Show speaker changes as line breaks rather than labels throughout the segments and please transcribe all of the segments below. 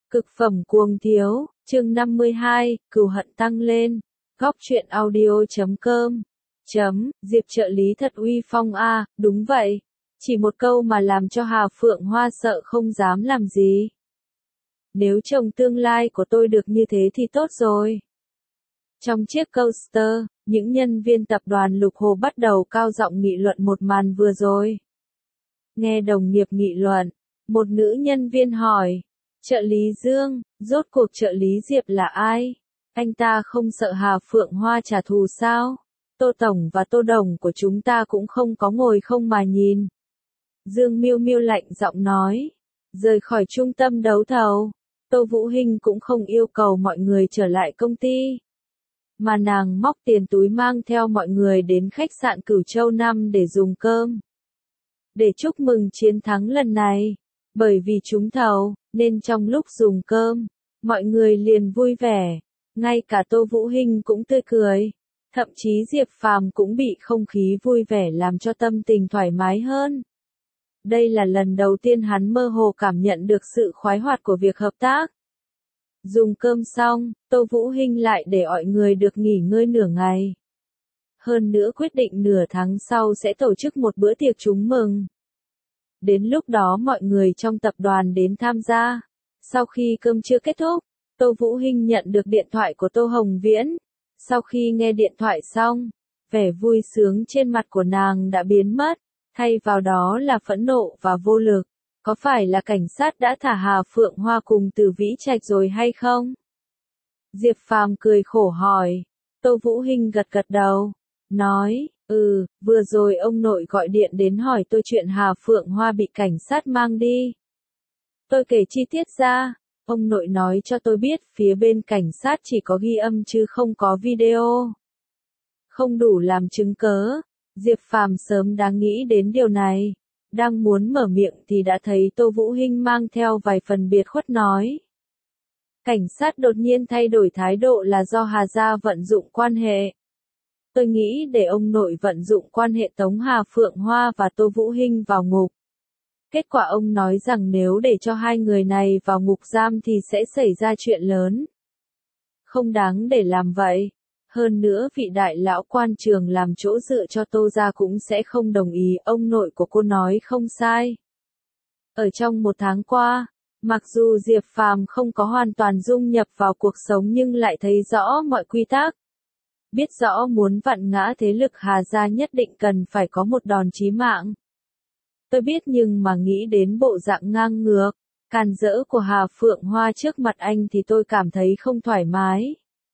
Cực phẩm cuồng thiếu, chương 52, cừu hận tăng lên. Góc truyện audio.com. Diệp trợ lý thật uy phong a, đúng vậy. Chỉ một câu mà làm cho Hà Phượng Hoa sợ không dám làm gì. Nếu chồng tương lai của tôi được như thế thì tốt rồi. Trong chiếc coaster, những nhân viên tập đoàn Lục Hồ bắt đầu cao giọng nghị luận một màn vừa rồi. Nghe đồng nghiệp nghị luận, một nữ nhân viên hỏi, trợ lý Dương, rốt cuộc trợ lý Diệp là ai? Anh ta không sợ Hà Phượng Hoa trả thù sao? Tô Tổng và Tô Đồng của chúng ta cũng không có ngồi không mà nhìn. Dương Miêu Miêu lạnh giọng nói, rời khỏi trung tâm đấu thầu, Tô Vũ Hinh cũng không yêu cầu mọi người trở lại công ty. Mà nàng móc tiền túi mang theo mọi người đến khách sạn Cửu Châu 5 để dùng cơm. Để chúc mừng chiến thắng lần này, bởi vì trúng thầu, nên trong lúc dùng cơm, mọi người liền vui vẻ, ngay cả Tô Vũ Hinh cũng tươi cười, thậm chí Diệp Phàm cũng bị không khí vui vẻ làm cho tâm tình thoải mái hơn. Đây là lần đầu tiên hắn mơ hồ cảm nhận được sự khoái hoạt của việc hợp tác. Dùng cơm xong, Tô Vũ Hinh lại để mọi người được nghỉ ngơi nửa ngày. Hơn nữa quyết định nửa tháng sau sẽ tổ chức một bữa tiệc chúc mừng. Đến lúc đó mọi người trong tập đoàn đến tham gia. Sau khi cơm trưa kết thúc, Tô Vũ Hinh nhận được điện thoại của Tô Hồng Viễn. Sau khi nghe điện thoại xong, vẻ vui sướng trên mặt của nàng đã biến mất, thay vào đó là phẫn nộ và vô lực. Có phải là cảnh sát đã thả Hà Phượng Hoa cùng Từ Vĩ Trạch rồi hay không? Diệp Phàm cười khổ hỏi. Tô Vũ Hinh gật gật đầu, nói, vừa rồi ông nội gọi điện đến hỏi tôi chuyện Hà Phượng Hoa bị cảnh sát mang đi. Tôi kể chi tiết ra, ông nội nói cho tôi biết phía bên cảnh sát chỉ có ghi âm chứ không có video. Không đủ làm chứng cớ, Diệp Phàm sớm đã nghĩ đến điều này. Đang muốn mở miệng thì đã thấy Tô Vũ Hinh mang theo vài phần biệt khuất nói. Cảnh sát đột nhiên thay đổi thái độ là do Hà gia vận dụng quan hệ. Tôi nghĩ để ông nội vận dụng quan hệ tống Hà Phượng Hoa và Tô Vũ Hinh vào ngục. Kết quả ông nói rằng nếu để cho hai người này vào ngục giam thì sẽ xảy ra chuyện lớn. Không đáng để làm vậy. Hơn nữa vị đại lão quan trường làm chỗ dựa cho Tô gia cũng sẽ không đồng ý, ông nội của cô nói không sai. Ở trong một tháng qua, mặc dù Diệp Phàm không có hoàn toàn dung nhập vào cuộc sống nhưng lại thấy rõ mọi quy tắc. Biết rõ muốn vặn ngã thế lực Hà gia nhất định cần phải có một đòn chí mạng. Tôi biết nhưng mà nghĩ đến bộ dạng ngang ngược, càn rỡ của Hà Phượng Hoa trước mặt anh thì tôi cảm thấy không thoải mái.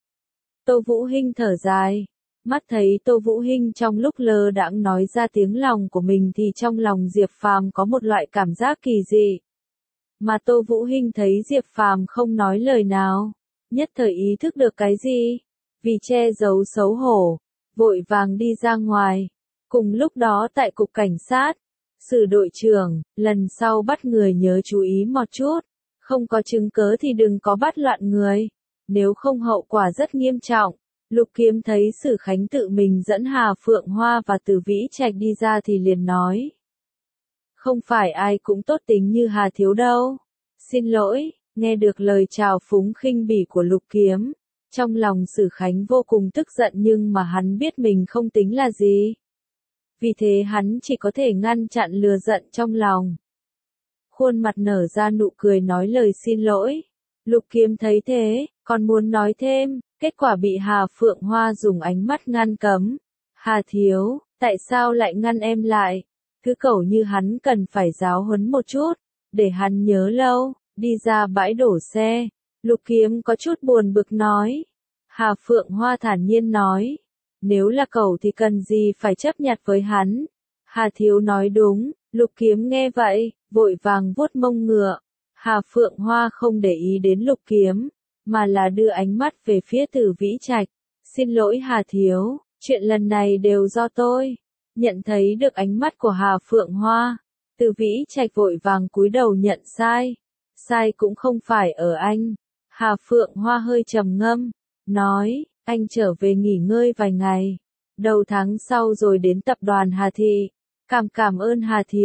Tô Vũ Hinh thở dài, mắt thấy Tô Vũ Hinh trong lúc lơ đãng nói ra tiếng lòng của mình thì trong lòng Diệp Phàm có một loại cảm giác kỳ dị. Mà Tô Vũ Hinh thấy Diệp Phàm không nói lời nào, nhất thời ý thức được cái gì, vì che giấu xấu hổ, vội vàng đi ra ngoài. Cùng lúc đó tại cục cảnh sát, Sử đội trưởng, lần sau bắt người nhớ chú ý một chút, không có chứng cớ thì đừng có bắt loạn người. Nếu không hậu quả rất nghiêm trọng. Lục Kiếm thấy Sử Khánh tự mình dẫn Hà Phượng Hoa và Từ Vĩ Trạch đi ra thì liền nói. Không phải ai cũng tốt tính như Hà Thiếu đâu. Xin lỗi, nghe được lời chào phúng khinh bỉ của Lục Kiếm. Trong lòng Sử Khánh vô cùng tức giận nhưng mà hắn biết mình không tính là gì. Vì thế hắn chỉ có thể ngăn chặn lừa giận trong lòng. Khuôn mặt nở ra nụ cười nói lời xin lỗi. Lục Kiếm thấy thế, còn muốn nói thêm, kết quả bị Hà Phượng Hoa dùng ánh mắt ngăn cấm. Hà Thiếu, tại sao lại ngăn em lại? Cứ cẩu như hắn cần phải giáo huấn một chút, để hắn nhớ lâu, đi ra bãi đổ xe. Lục Kiếm có chút buồn bực nói. Hà Phượng Hoa thản nhiên nói, nếu là cẩu thì cần gì phải chấp nhặt với hắn. Hà Thiếu nói đúng, Lục Kiếm nghe vậy, vội vàng vuốt mông ngựa. Hà Phượng Hoa không để ý đến Lục Kiếm, mà là đưa ánh mắt về phía Từ Vĩ Trạch. Xin lỗi Hà Thiếu, chuyện lần này đều do tôi. Nhận thấy được ánh mắt của Hà Phượng Hoa, Từ Vĩ Trạch vội vàng cúi đầu nhận sai. Sai cũng không phải ở anh. Hà Phượng Hoa hơi trầm ngâm, nói, anh trở về nghỉ ngơi vài ngày. Đầu tháng sau rồi đến tập đoàn Hà Thị. Cảm ơn Hà Thiếu.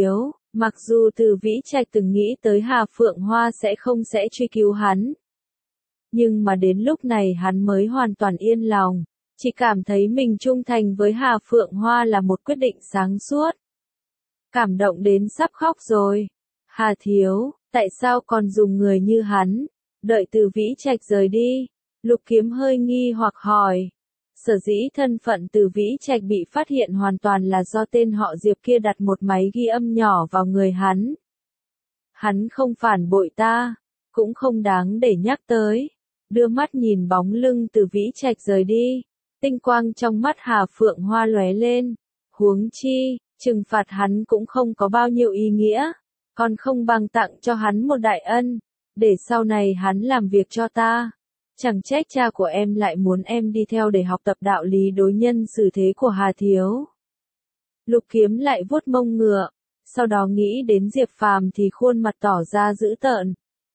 Mặc dù Từ Vĩ Trạch từng nghĩ tới Hà Phượng Hoa sẽ không truy cứu hắn. Nhưng mà đến lúc này hắn mới hoàn toàn yên lòng, chỉ cảm thấy mình trung thành với Hà Phượng Hoa là một quyết định sáng suốt. Cảm động đến sắp khóc rồi. Hà thiếu, tại sao còn dùng người như hắn? Đợi Từ Vĩ Trạch rời đi, Lục Kiếm hơi nghi hoặc hỏi. Sở dĩ thân phận Từ Vĩ Trạch bị phát hiện hoàn toàn là do tên họ Diệp kia đặt một máy ghi âm nhỏ vào người hắn. Hắn không phản bội ta, cũng không đáng để nhắc tới. Đưa mắt nhìn bóng lưng Từ Vĩ Trạch rời đi, tinh quang trong mắt Hà Phượng Hoa lóe lên. Huống chi, trừng phạt hắn cũng không có bao nhiêu ý nghĩa, còn không bằng tặng cho hắn một đại ân, để sau này hắn làm việc cho ta. Chẳng trách cha của em lại muốn em đi theo để học tập đạo lý đối nhân xử thế của Hà thiếu. Lục Kiếm lại vuốt mông ngựa, sau đó nghĩ đến Diệp Phàm thì khuôn mặt tỏ ra dữ tợn.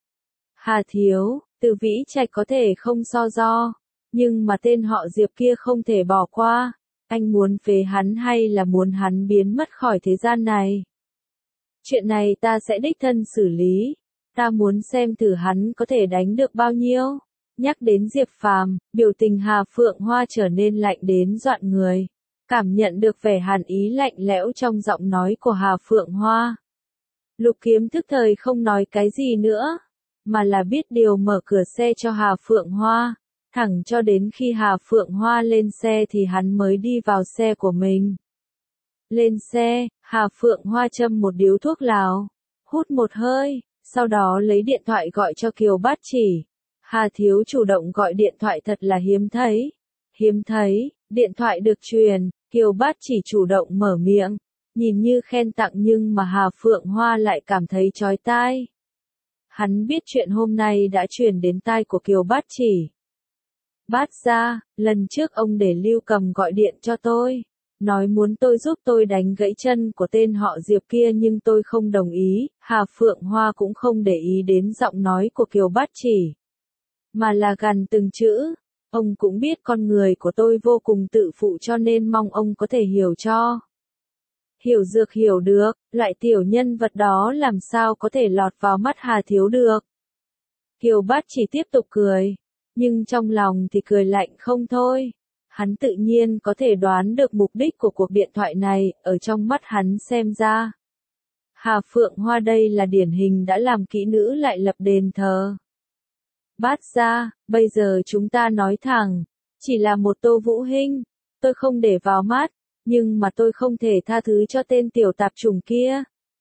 Hà thiếu, Từ Vĩ Trạch có thể không so đo, nhưng mà tên họ Diệp kia không thể bỏ qua. Anh muốn phế hắn hay là muốn hắn biến mất khỏi thế gian này? Chuyện này ta sẽ đích thân xử lý. Ta muốn xem thử hắn có thể đánh được bao nhiêu. Nhắc đến Diệp Phàm, biểu tình Hà Phượng Hoa trở nên lạnh đến dọa người. Cảm nhận được vẻ hàn ý lạnh lẽo trong giọng nói của Hà Phượng Hoa. Lục Kiếm tức thời không nói cái gì nữa, mà là biết điều mở cửa xe cho Hà Phượng Hoa. Thẳng cho đến khi Hà Phượng Hoa lên xe thì hắn mới đi vào xe của mình. Lên xe, Hà Phượng Hoa châm một điếu thuốc lào, hút một hơi, sau đó lấy điện thoại gọi cho Kiều Bát Chỉ. Hà thiếu chủ động gọi điện thoại thật là hiếm thấy. Hiếm thấy, điện thoại được truyền, Kiều Bát Chỉ chủ động mở miệng, nhìn như khen tặng nhưng mà Hà Phượng Hoa lại cảm thấy chói tai. Hắn biết chuyện hôm nay đã truyền đến tai của Kiều Bát Chỉ. Bát gia, lần trước ông để Lưu Cầm gọi điện cho tôi, nói muốn tôi giúp tôi đánh gãy chân của tên họ Diệp kia nhưng tôi không đồng ý. Hà Phượng Hoa cũng không để ý đến giọng nói của Kiều Bát Chỉ, mà là gằn từng chữ. Ông cũng biết con người của tôi vô cùng tự phụ cho nên mong ông có thể hiểu cho. Hiểu dược hiểu được, loại tiểu nhân vật đó làm sao có thể lọt vào mắt Hà thiếu được. Kiều Bát Chỉ tiếp tục cười, nhưng trong lòng thì cười lạnh không thôi. Hắn tự nhiên có thể đoán được mục đích của cuộc điện thoại này, ở trong mắt hắn xem ra. Hà Phượng Hoa đây là điển hình đã làm kỹ nữ lại lập đền thờ. Bát gia, bây giờ chúng ta nói thẳng, chỉ là một Tô Vũ Hinh, tôi không để vào mắt, nhưng mà tôi không thể tha thứ cho tên tiểu tạp chủng kia.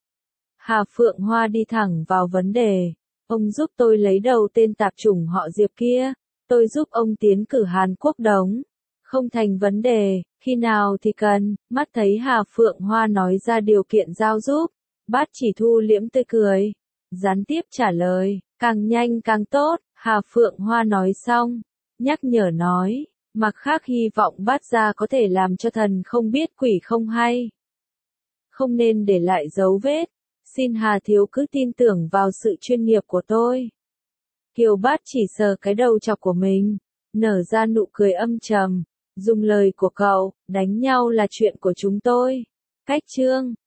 Hà Phượng Hoa đi thẳng vào vấn đề, ông giúp tôi lấy đầu tên tạp chủng họ Diệp kia, tôi giúp ông tiến cử Hàn Quốc đống. Không thành vấn đề, khi nào thì cần. Mắt thấy Hà Phượng Hoa nói ra điều kiện giao giúp, Bát Chỉ thu liễm tươi cười, gián tiếp trả lời, càng nhanh càng tốt. Hà Phượng Hoa nói xong, nhắc nhở nói, mặt khác hy vọng Bát gia có thể làm cho thần không biết quỷ không hay. Không nên để lại dấu vết, xin Hà thiếu cứ tin tưởng vào sự chuyên nghiệp của tôi. Kiều Bát Chỉ sờ cái đầu chọc của mình, nở ra nụ cười âm trầm, dùng lời của cậu, đánh nhau là chuyện của chúng tôi. Cách chương